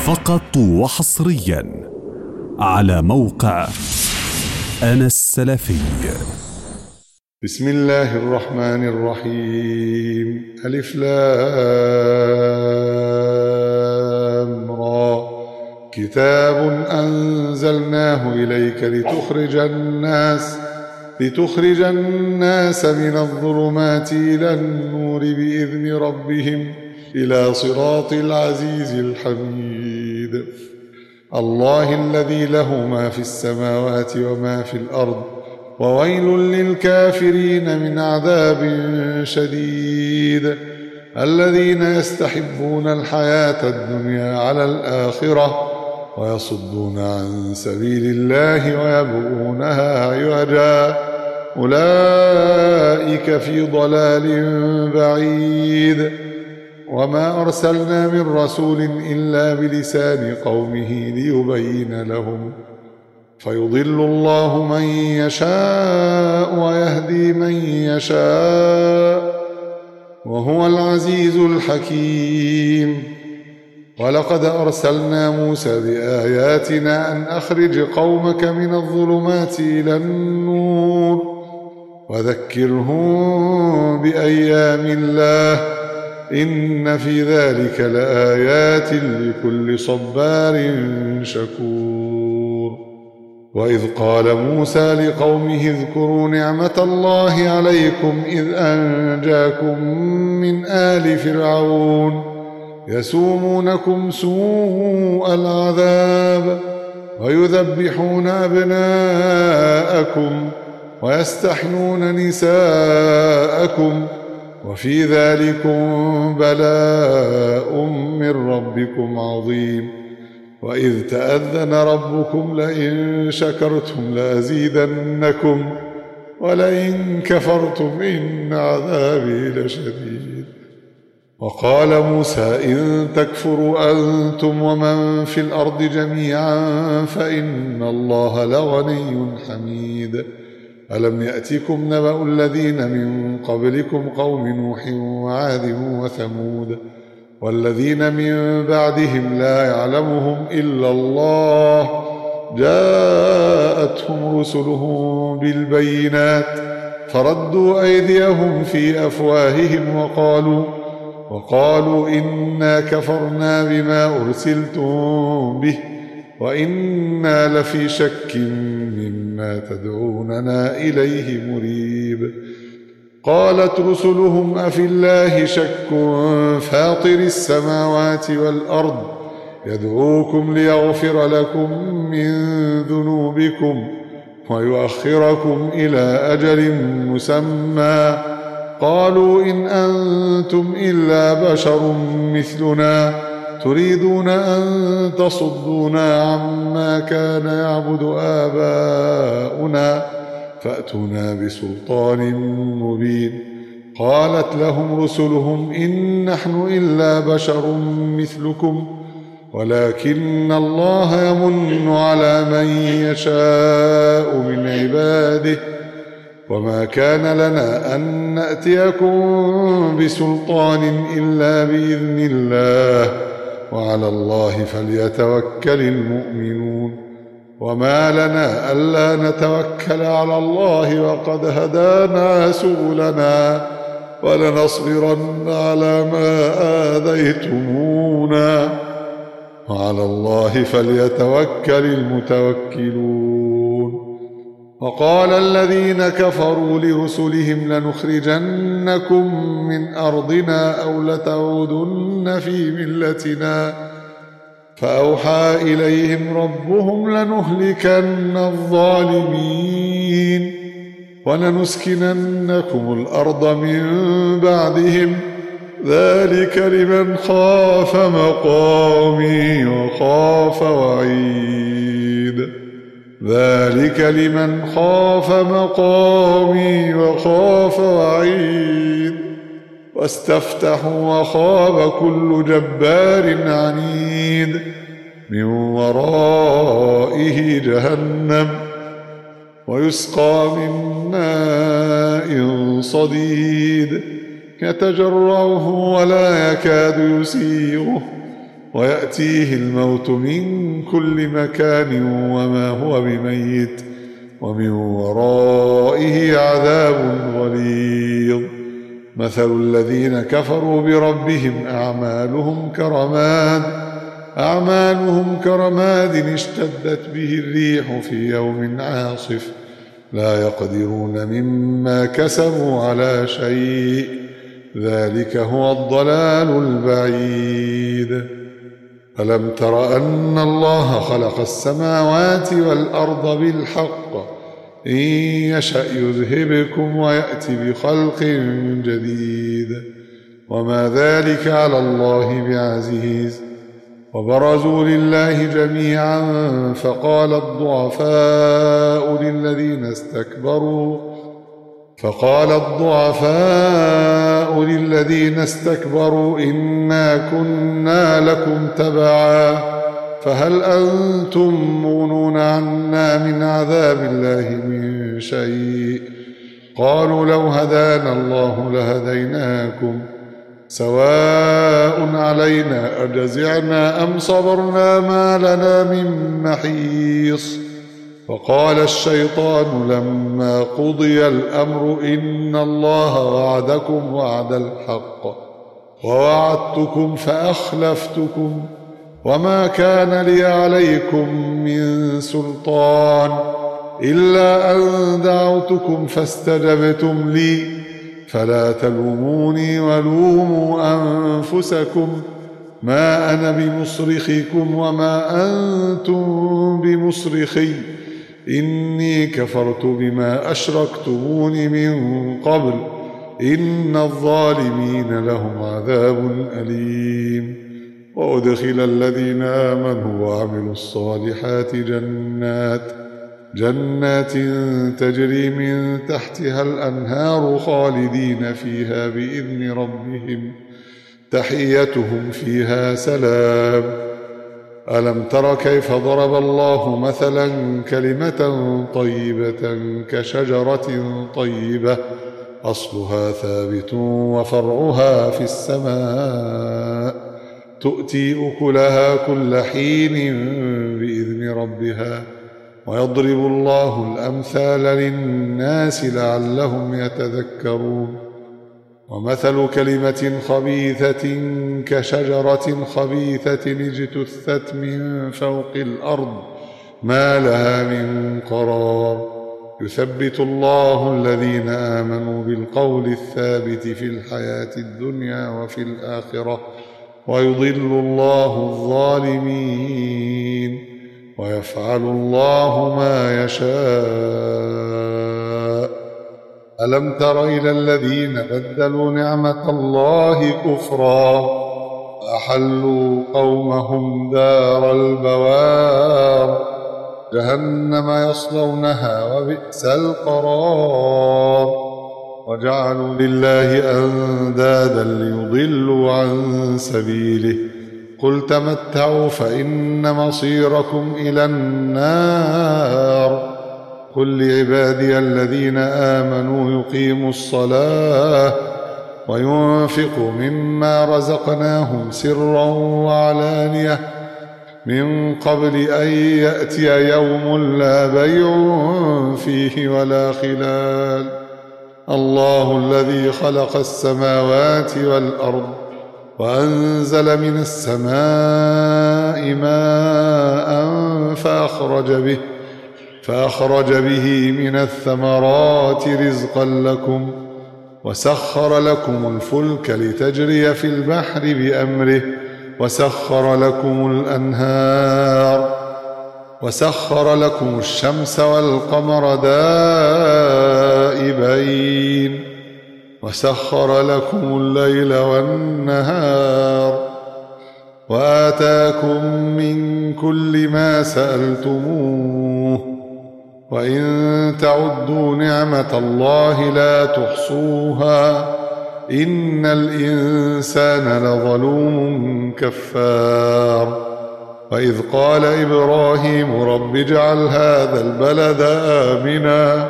فقط وحصريا على موقع أنا السلفي. بسم الله الرحمن الرحيم. ألف لام را. كتاب أنزلناه إليك لتخرج الناس من الظلمات إلى النور بإذن ربهم إلى صراط العزيز الحميد. الله الذي له ما في السماوات وما في الأرض، وويل للكافرين من عذاب شديد. الذين يستحبون الحياة الدنيا على الآخرة ويصدون عن سبيل الله ويبغونها عوجا، أولئك في ضلال بعيد. وما أرسلنا من رسول إلا بلسان قومه ليبين لهم، فيضل الله من يشاء ويهدي من يشاء، وهو العزيز الحكيم. ولقد أرسلنا موسى بآياتنا أن أخرج قومك من الظلمات إلى النور وذكرهم بأيام الله، إن في ذلك لآيات لكل صبار شكور. وإذ قال موسى لقومه اذكروا نعمة الله عليكم إذ أنجاكم من آل فرعون يسومونكم سوء العذاب ويذبحون أبناءكم ويستحيون نساءكم، وفي ذلكم بلاء من ربكم عظيم. وإذ تأذن ربكم لئن شكرتم لأزيدنكم ولئن كفرتم إن عذابي لشديد. وقال موسى إن تكفروا أنتم ومن في الأرض جميعا فإن الله لغني حميد. ألم يأتكم نبأ الذين من قبلكم قوم نوح وعاد وثمود والذين من بعدهم لا يعلمهم إلا الله، جاءتهم رسلهم بالبينات فردوا أيديهم في أفواههم وقالوا إنا كفرنا بما أرسلتم به وإنا لفي شك مما تدعوننا إليه مريب. قالت رسلهم أفي الله شك فاطر السماوات والأرض يدعوكم ليغفر لكم من ذنوبكم ويؤخركم إلى أجل مسمى، قالوا إن أنتم إلا بشر مثلنا تريدون أن تصدونا عما كان يعبد آباؤنا فأتونا بسلطان مبين. قالت لهم رسلهم إن نحن إلا بشر مثلكم ولكن الله يمن على من يشاء من عباده، وما كان لنا أن نأتيكم بسلطان إلا بإذن الله، وعلى الله فليتوكل المؤمنون. وما لنا ألا نتوكل على الله وقد هدانا سبلنا ولنصبرن على ما آذيتمونا، وعلى الله فليتوكل المتوكلون. وقال الذين كفروا لرسلهم لنخرجنكم من أرضنا أو لتعودن في ملتنا، فأوحى إليهم ربهم لنهلكن الظالمين ولنسكننكم الأرض من بعدهم، ذلك لمن خاف مقامي وخاف وعيد. ذلك لمن خاف مقامي وخاف وعيد. واستفتحوا وخاب كل جبار عنيد من ورائه جهنم ويسقى من ماء صديد يتجرعه ولا يكاد يسيغه ويأتيه الموت من كل مكان وما هو بميت ومن ورائه عذاب غليظ. مثل الذين كفروا بربهم أعمالهم كرماد اشتدت به الريح في يوم عاصف لا يقدرون مما كسبوا على شيء ذلك هو الضلال البعيد. ألم تر أن الله خلق السماوات والأرض بالحق إن يشأ يذهبكم ويأتي بخلق جديد وما ذلك على الله بعزيز. وبرزوا لله جميعا فقال الضعفاء للذين استكبروا إنا كنا لكم تبعا فهل أنتم مغنون عنا من عذاب الله من شيء. قالوا لو هدانا الله لهديناكم سواء علينا أجزعنا أم صبرنا ما لنا من محيص. وقال الشيطان لما قضي الأمر إن الله وعدكم وعد الحق ووعدتكم فأخلفتكم وما كان لي عليكم من سلطان إلا أن دعوتكم فاستجبتم لي فلا تلوموني ولوموا أنفسكم ما أنا بمصرخكم وما أنتم بمصرخي إني كفرت بما أشركتمون من قبل إن الظالمين لهم عذاب أليم. وأدخل الذين آمنوا وعملوا الصالحات جنات تجري من تحتها الأنهار خالدين فيها بإذن ربهم تحيتهم فيها سلام. ألم تر كيف ضرب الله مثلا كلمة طيبة كشجرة طيبة أصلها ثابت وفرعها في السماء تؤتي أكلها كل حين بإذن ربها ويضرب الله الأمثال للناس لعلهم يتذكرون. ومثل كلمة خبيثة كشجرة خبيثة اجتثت من فوق الأرض ما لها من قرار يثبت الله الذين آمنوا بالقول الثابت في الحياة الدنيا وفي الآخرة ويضل الله الظالمين ويفعل الله ما يشاء. ألم تر إلى الذين بدلوا نعمة الله كفرا وأحلوا قومهم دار البوار جهنم يصلونها وبئس القرار. وجعلوا لله أندادا ليضلوا عن سبيله قل تمتعوا فإن مصيركم إلى النار. قل لعبادي الذين آمنوا يقيموا الصلاة وينفقوا مما رزقناهم سرا وعلانية من قبل أن يأتي يوم لا بيع فيه ولا خلال. الله الذي خلق السماوات والأرض وأنزل من السماء ماء فأخرج به من الثمرات رزقا لكم وسخر لكم الفلك لتجري في البحر بأمره وسخر لكم الأنهار وسخر لكم الشمس والقمر دائبين وسخر لكم الليل والنهار وآتاكم من كل ما سألتموه وإن تعدوا نعمة الله لا تحصوها إن الإنسان لظلوم كفار. وإذ قال إبراهيم رب اجعل هذا البلد آمنا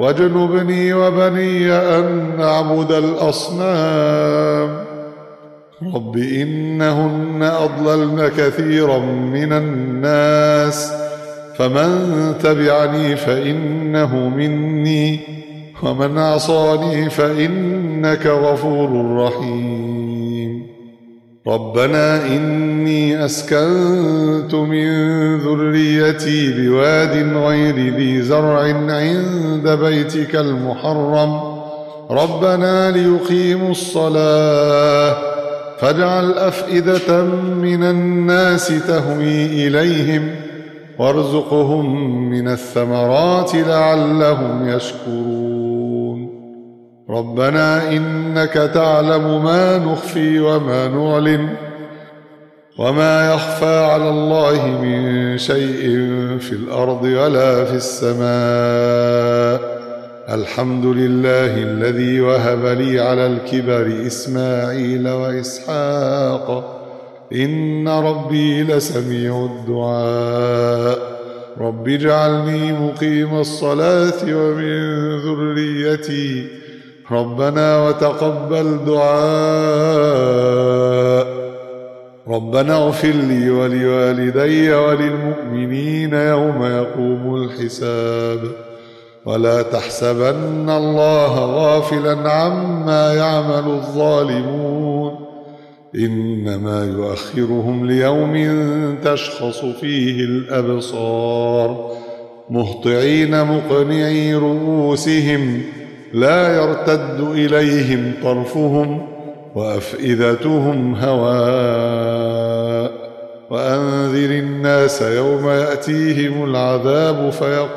واجنبني وبني أن نعبد الأصنام رب إنهن أضللن كثيرا من الناس فمن تبعني فإنه مني ومن عصاني فإنك غفور رحيم ربنا إني أسكنت من ذريتي بواد غير ذي زرع عند بيتك المحرم ربنا ليقيموا الصلاة فاجعل أفئدة من الناس تهوي إليهم وارزقهم من الثمرات لعلهم يشكرون ربنا إنك تعلم ما نخفي وما نعلن وما يخفى على الله من شيء في الأرض ولا في السماء الحمد لله الذي وهب لي على الكبر إسماعيل وإسحاق إن ربي لسميع الدعاء رب اجعلني مقيم الصلاة ومن ذريتي ربنا وتقبل دعاء ربنا اغفر لي ولوالدي وللمؤمنين يوم يقوم الحساب ولا تحسبن الله غافلا عما يعمل الظالمون إنما يؤخرهم ليوم تشخص فيه الأبصار مهطعين مقنعي رؤوسهم لا يرتد إليهم طرفهم وأفئدتهم هواء وأنذر الناس يوم يأتيهم العذاب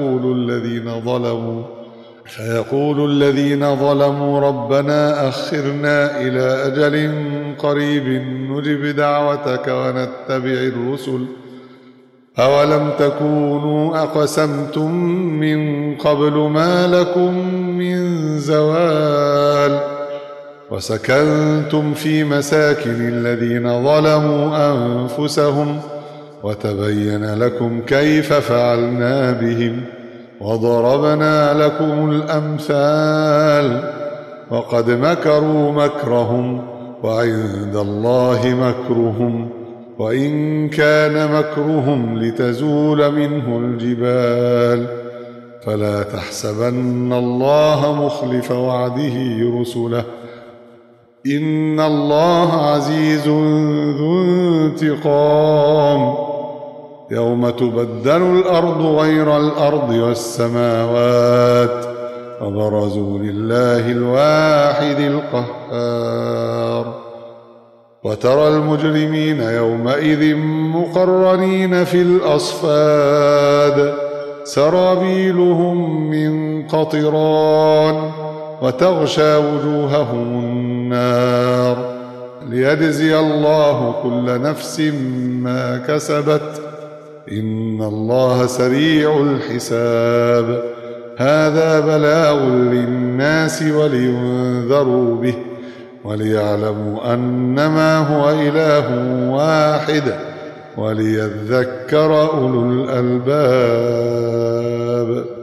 فيقول الذين ظلموا ربنا أخرنا إلى أجل قريب نجب دعوتك ونتبع الرسل أولم تكونوا أقسمتم من قبل ما لكم من زوال وسكنتم في مساكن الذين ظلموا أنفسهم وتبين لكم كيف فعلنا بهم وضربنا لكم الأمثال وقد مكروا مكرهم وعند الله مكرهم وإن كان مكرهم لتزول منه الجبال فلا تحسبن الله مخلف وعده رسله إن الله عزيز ذو انتقام يوم تبدل الأرض غير الأرض والسماوات وبرزوا لله الواحد القهار وترى المجرمين يومئذ مقرنين في الأصفاد سرابيلهم من قطران وتغشى وجوههم النار ليجزي الله كل نفس ما كسبت إن الله سريع الحساب هذا بلاغ للناس ولينذروا به وليعلموا أنما هو إله واحد وليذكر أولو الألباب